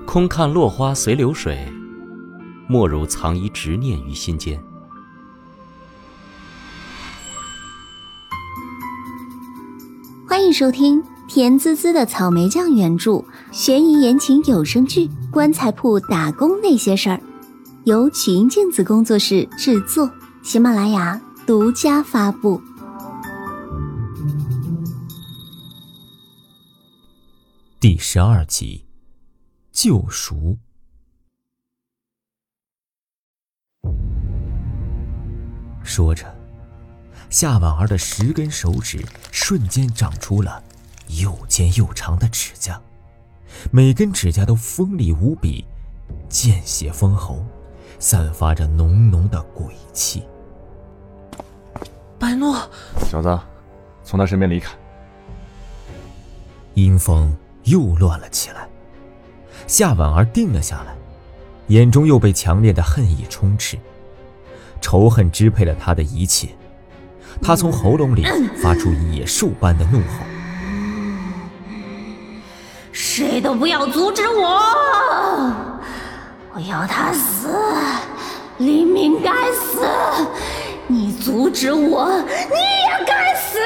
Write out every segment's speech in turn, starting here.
空看落花随流水，莫如藏一执念于心间。 欢迎收听甜滋滋的草莓酱原著悬疑言情有声剧《棺材铺打工那些事儿》，由曲音镜子工作室制作，喜马拉雅独家发布。 第12集，救赎。说着，夏婉儿的10根手指瞬间长出了又尖又长的指甲，每根指甲都锋利无比，见血封喉，散发着浓浓的鬼气。 白诺， 小子，从他身边离开。 阴风又乱了起来，夏婉儿定了下来，眼中又被强烈的恨意充斥，仇恨支配了他的一切。他从喉咙里发出野兽般的怒吼： 谁都不要阻止我！我要他死，黎明该死！你阻止我，你也该死！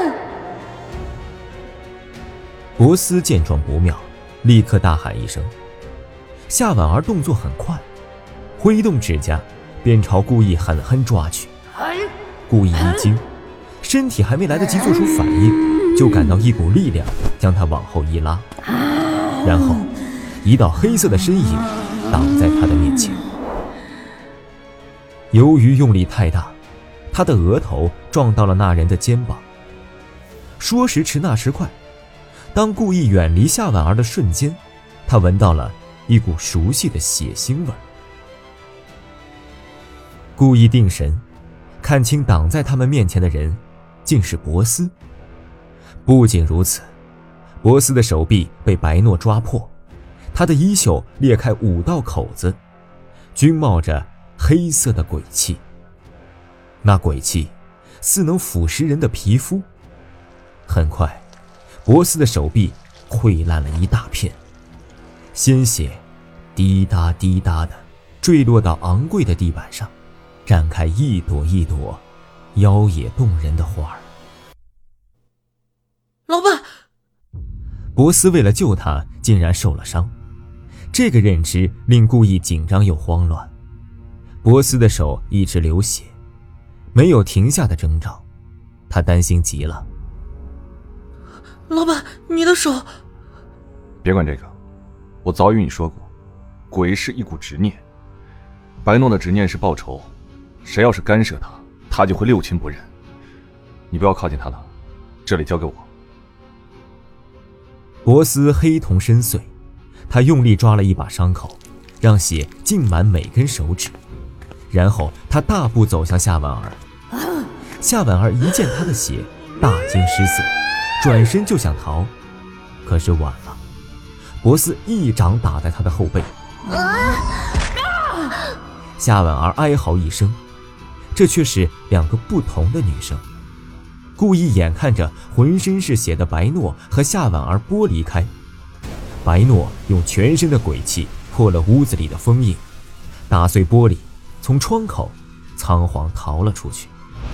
博斯见状不妙，立刻大喊一声。夏婉儿动作很快，挥动指甲便朝顾意狠狠抓去。顾意一惊，身体还没来得及做出反应，就感到一股力量将他往后一拉，然后一道黑色的身影挡在他的面前。由于用力太大，他的额头撞到了那人的肩膀。说时迟那时快，当顾意远离夏婉儿的瞬间，他闻到了一股熟悉的血腥味儿。顾意定神，看清挡在他们面前的人竟是博斯。不仅如此，博斯的手臂被白诺抓破，他的衣袖裂开5道口子，均冒着黑色的鬼气。那鬼气似能腐蚀人的皮肤。很快，博斯的手臂溃烂了一大片，鲜血滴答滴答地坠落到昂贵的地板上，绽开一朵一朵妖冶动人的花儿。 老板！ 博斯为了救他竟然受了伤，这个认知令顾意紧张又慌乱。博斯的手一直流血，没有停下的征兆，他担心极了。 老板，你的手…… 别管这个，我早与你说过，鬼是一股执念，白诺的执念是报仇，谁要是干涉他，他就会六亲不认。你不要靠近他了，这里交给我。 博斯黑瞳深邃，他用力抓了一把伤口，让血浸满每根手指，然后他大步走向夏婉儿。夏婉儿一见他的血，大惊失色，转身就想逃，可是晚了，博斯一掌打在他的后背。夏婉儿哀嚎一声，这却是2个不同的女生。顾意眼看着浑身是血的白诺和夏婉儿剥离开，白诺用全身的鬼气破了屋子里的封印，打碎玻璃，从窗口仓皇逃了出去。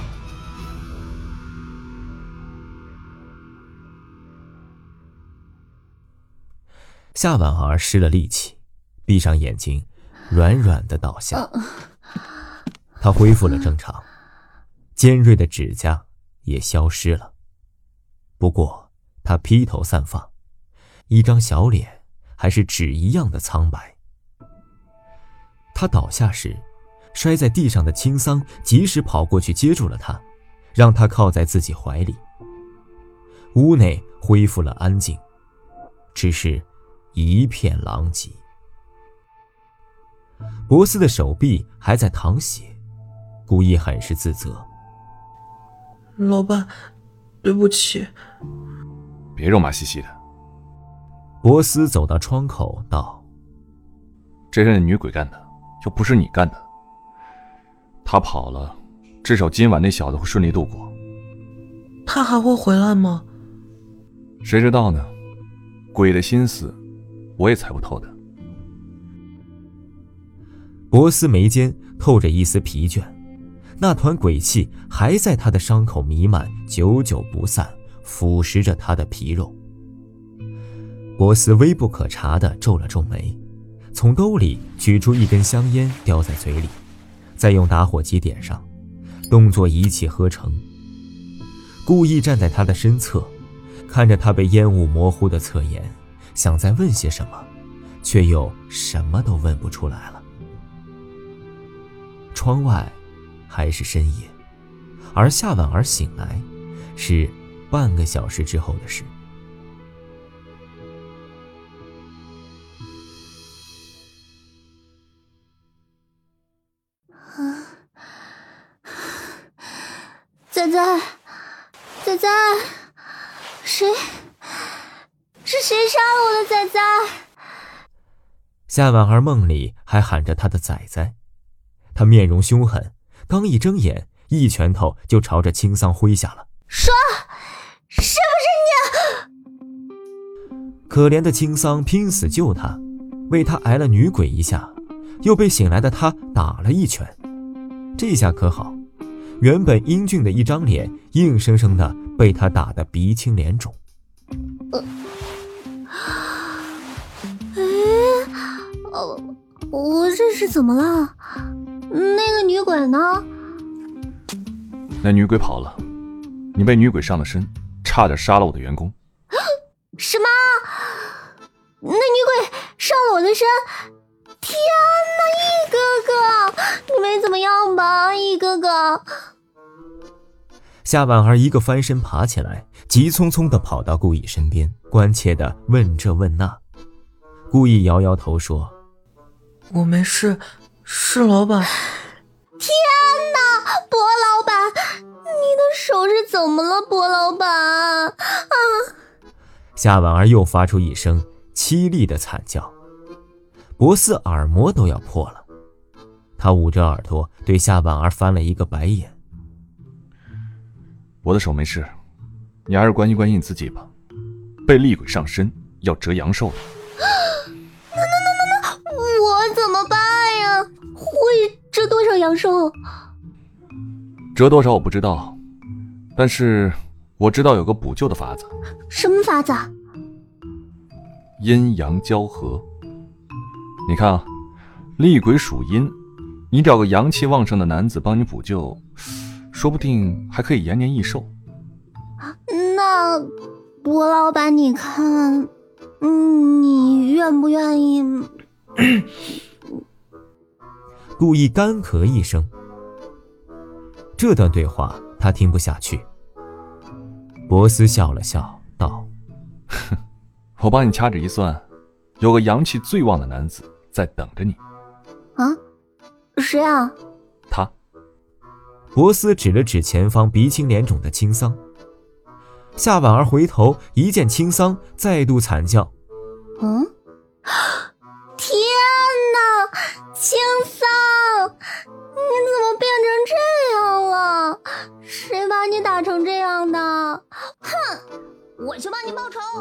夏婉儿失了力气，闭上眼睛，软软地倒下。她恢复了正常，尖锐的指甲也消失了。不过她披头散发，一张小脸还是纸一样的苍白。她倒下时，摔在地上的青桑及时跑过去接住了她，让她靠在自己怀里。屋内恢复了安静，只是一片狼藉。博斯的手臂还在淌血，顾意很是自责。 老板，对不起。 别肉麻兮兮的。 博斯走到窗口道： 这是那女鬼干的，又不是你干的。她跑了，至少今晚那小子会顺利度过。 他还会回来吗？ 谁知道呢？鬼的心思我也猜不透的。 博斯眉间透着一丝疲倦，那团鬼气还在他的伤口弥漫，久久不散，腐蚀着他的皮肉。博斯微不可察地皱了皱眉，从兜里取出一根香烟叼在嘴里，再用打火机点上，动作一气呵成。故意站在他的身侧，看着他被烟雾模糊的侧颜，想再问些什么，却又什么都问不出来了。窗外还是深夜，而夏婉儿醒来是半个小时之后的事。 仔仔，仔仔，是谁杀了我的仔仔？ 夏婉儿梦里还喊着他的仔仔，他面容凶狠，刚一睁眼，一拳头就朝着青桑挥下了。 说，是不是你？可怜的青桑拼死救他，为他挨了女鬼一下，又被醒来的他打了一拳。这下可好，原本英俊的一张脸，硬生生的被他打得鼻青脸肿。 我这是怎么了？那个女鬼呢？ 那女鬼跑了，你被女鬼上了身，差点杀了我的员工。 什么？那女鬼上了我的身？天哪，一哥哥，你没怎么样吧，一哥哥？ 夏婉儿一个翻身爬起来，急匆匆地跑到顾意身边，关切地问这问那。顾意摇摇头说：“ 我没事，是老板。” 天哪，薄老板，你的手是怎么了，薄老板？啊！ 夏婉儿又发出一声凄厉的惨叫，博斯耳膜都要破了。他捂着耳朵对夏婉儿翻了一个白眼。 我的手没事，你还是关心关心你自己吧。被厉鬼上身，要折阳寿的。 那我怎么办呀？会折多少阳寿？ 折多少我不知道，但是我知道有个补救的法子。 什么法子？ 阴阳交合。你看啊，厉鬼属阴，你找个阳气旺盛的男子帮你补救，说不定还可以延年益寿。 那薄老板，你看，你愿不愿意？ 故意干咳一声。这段对话他听不下去。博斯笑了笑道：“ 我帮你掐指一算，有个阳气最旺的男子在等着你。” 啊？谁啊？ 他。 博斯指了指前方鼻青脸肿的青桑。夏婉儿回头一见青桑，再度惨叫：“ 天哪，青桑，你怎么变成这样了？谁把你打成这样的？哼，我去帮你报仇！”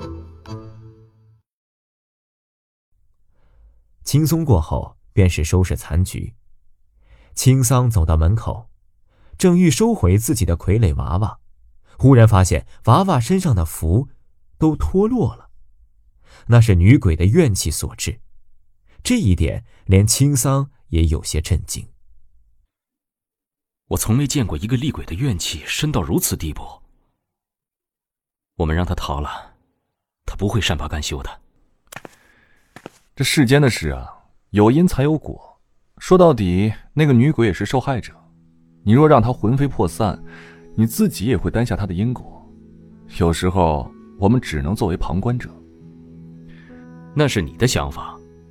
轻松过后，便是收拾残局。青桑走到门口，正欲收回自己的傀儡娃娃，忽然发现娃娃身上的符都脱落了，那是女鬼的怨气所致。这一点连青桑也有些震惊。 我从没见过一个厉鬼的怨气深到如此地步。我们让他逃了，他不会善罢甘休的。 这世间的事啊，有因才有果。说到底，那个女鬼也是受害者。你若让她魂飞魄散，你自己也会担下她的因果。有时候，我们只能作为旁观者。 那是你的想法。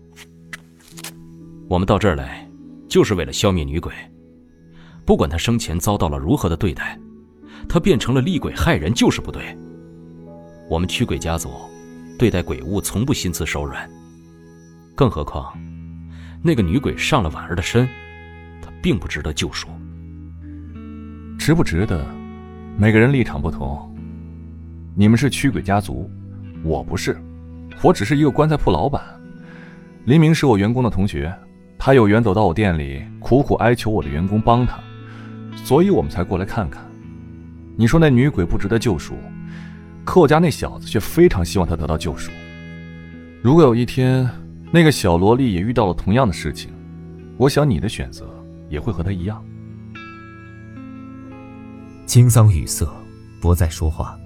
我们到这儿来，就是为了消灭女鬼。不管她生前遭到了如何的对待，她变成了厉鬼害人就是不对。我们驱鬼家族对待鬼物从不心慈手软，更何况那个女鬼上了婉儿的身，她并不值得救赎。 值不值得，每个人立场不同。你们是驱鬼家族，我不是，我只是一个棺材铺老板。黎明是我员工的同学， 他有缘走到我店里，苦苦哀求我的员工帮他，所以我们才过来看看。你说那女鬼不值得救赎，可我家那小子却非常希望她得到救赎。如果有一天那个小萝莉也遇到了同样的事情，我想你的选择也会和她一样。 青桑语塞，不再说话。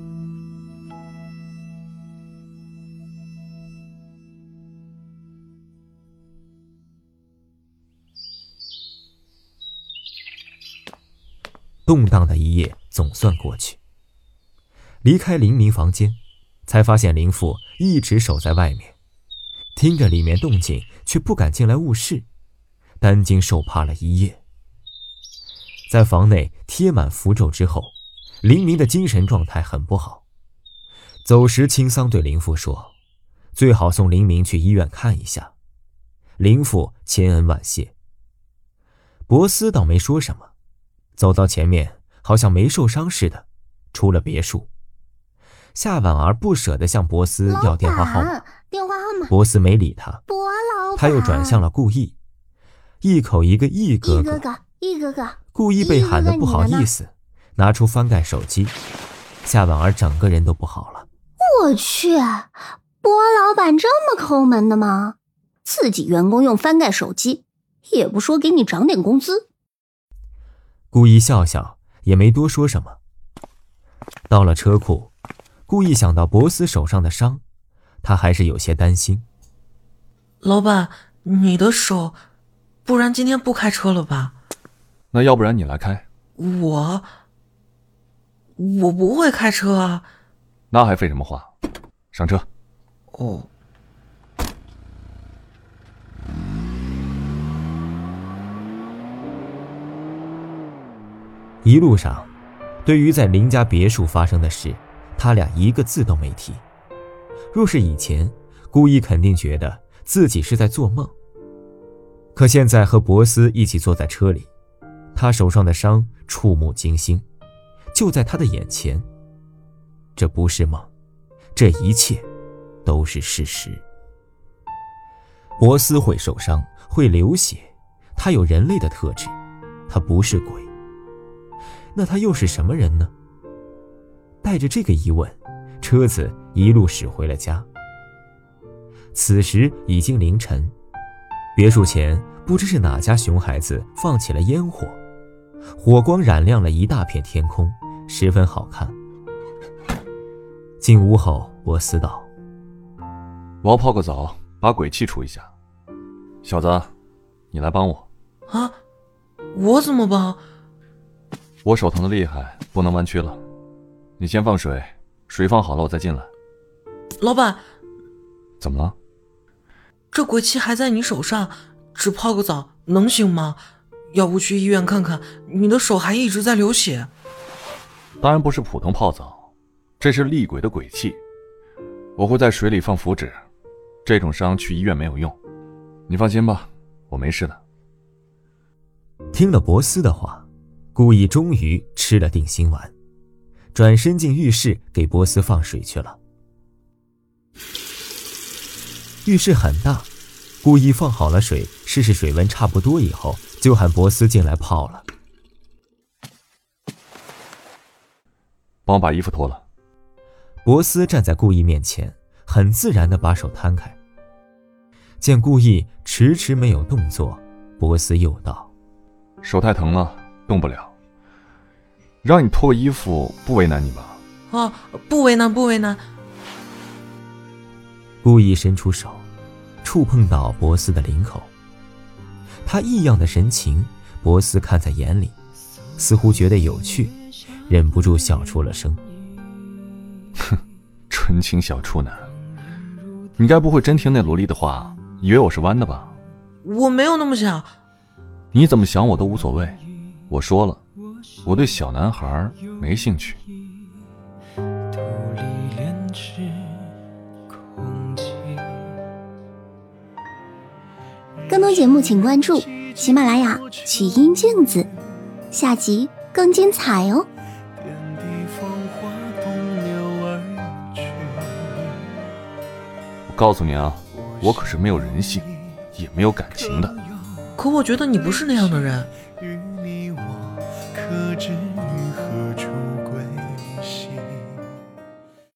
动荡的一夜总算过去。离开林明房间，才发现林父一直守在外面，听着里面动静，却不敢进来误事，担惊受怕了一夜。在房内贴满符咒之后，林明的精神状态很不好。走时，青桑对林父说，最好送林明去医院看一下。林父千恩万谢。博斯倒没说什么，走到前面，好像没受伤似的，出了别墅。夏婉儿不舍得向博斯要电话号码，博斯没理他，他又转向了顾意，一口一个易哥哥，顾意被喊得不好意思，拿出翻盖手机。夏婉儿整个人都不好了。 我去，博老板这么抠门的吗？自己员工用翻盖手机，也不说给你涨点工资。 顾意笑笑，也没多说什么。到了车库，顾意想到博斯手上的伤，他还是有些担心。 老板，你的手，不然今天不开车了吧？ 那要不然你来开。 我不会开车啊。 那还废什么话？上车。 哦。 一路上，对于在林家别墅发生的事，他俩一个字都没提。若是以前，顾意肯定觉得自己是在做梦。可现在和博斯一起坐在车里，他手上的伤触目惊心，就在他的眼前。这不是梦，这一切都是事实。博斯会受伤，会流血，他有人类的特质，他不是鬼。那他又是什么人呢？带着这个疑问，车子一路驶回了家。此时已经凌晨，别墅前不知是哪家熊孩子放起了烟火，火光染亮了一大片天空，十分好看。进屋后，博斯道： 我要泡个澡，把鬼气出一下。小子，你来帮我。 啊？我怎么帮？ 我手疼的厉害，不能弯曲了。你先放水，水放好了我再进来。 老板， 怎么了？ 这鬼气还在你手上，只泡个澡能行吗？要不去医院看看，你的手还一直在流血。 当然不是普通泡澡，这是厉鬼的鬼气。我会在水里放符纸，这种伤去医院没有用。你放心吧，我没事的。 听了博斯的话，顾意终于吃了定心丸，转身进浴室给博斯放水去了。浴室很大，顾意放好了水，试试水温差不多以后，就喊博斯进来泡了。 帮我把衣服脱了。 博斯站在顾意面前，很自然地把手摊开。见顾意迟迟没有动作，博斯又道： 手太疼了，动不了。让你脱个衣服不为难你吧？ 啊，不为难，不为难。 顾意伸出手，触碰到博斯的领口。他异样的神情，博斯看在眼里，似乎觉得有趣，忍不住笑出了声。 哼，纯情小处男，你该不会真听那萝莉的话，以为我是弯的吧？ 我没有那么想。 你怎么想我都无所谓。我说了，我对小男孩没兴趣。 更多节目请关注喜马拉雅曲音镜子，下集更精彩哦。 我告诉你啊，我可是没有人性，也没有感情的。 可我觉得你不是那样的人。 与你我可知